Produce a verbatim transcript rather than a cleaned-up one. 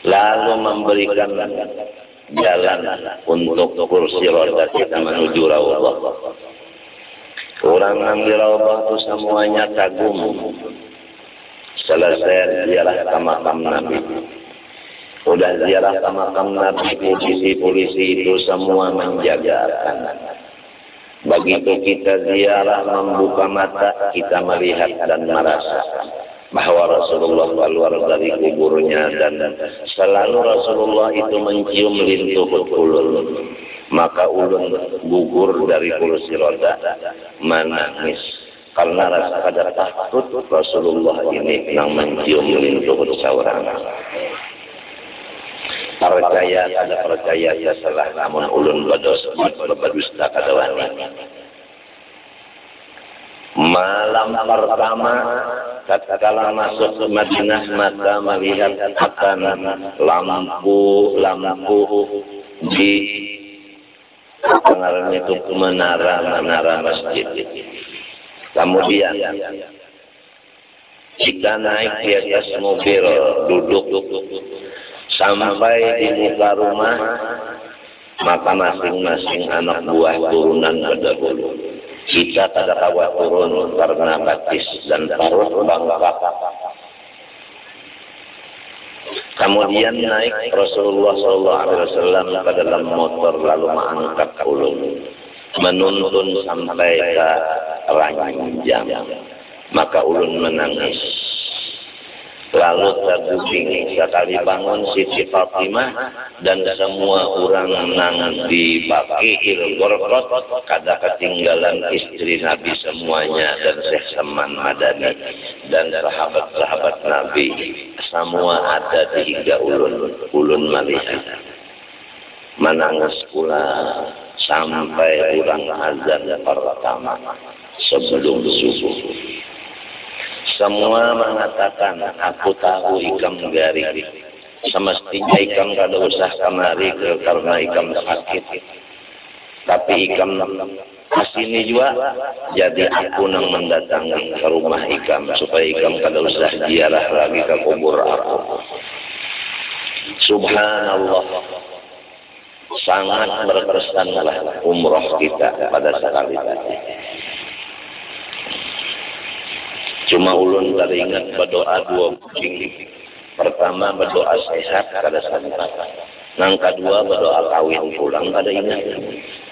lalu memberikan jalan untuk kursi roda kita menuju raudhah. Orang yang di raudhah itu semuanya kagum. Selesai ziarah ke makam Nabi, udah ziarah ke makam Nabi, polisi-polisi itu semua menjagakan. Begitu kita ziarah membuka mata, kita melihat dan merasakan bahwa Rasulullah keluar dari kuburnya, dan selalu Rasulullah itu mencium lintuh ulun. Maka ulun gugur dari kursi roda menangis karena rasa ada takut Rasulullah ini yang mencium lintuh seorang. Percaya ada percaya ya salah, namun ulun bados berdusta kadawani. Malam pertama tatkala masuk ke Madinah, maka melihat akan lampu-lampu di pengarang itu menara-menara masjid. Kemudian kita naik di atas mobil, duduk sampai di muka rumah, maka masing-masing anak buah turunan berdahulu. Kita pada kawat turun karena batis dan taruh bangka. Kemudian naik Rasulullah Shallallahu Alaihi Wasallam ke dalam motor, lalu mengangkat ulun, menuntun sampai ke ranjang. Maka ulun menangis. Lalu terguling sekali bangun Siti Fatimah dan semua orang nang di Baqi Gorkot, kada ketinggalan istri Nabi semuanya dan Syekh Saman Madani dan sahabat-sahabat Nabi semua ada di hingga ulun. Ulun melihat menangis pula sampai orang azan pertama sebelum subuh. Semua mengatakan, aku tahu ikam garing. Semestinya ikam kada usah kemari karena ikam sakit. Tapi ikam kesini juga, jadi aku nang mendatangi ke rumah ikam supaya ikam kada usah ziarah lagi ke kubur aku. Subhanallah, sangat berkesanlah umroh kita pada sekali tadi. Cuma ulun teringat berdoa dua kucing. Pertama berdoa sehat kada santai. Yang kedua berdoa kawin pulang kada ingat.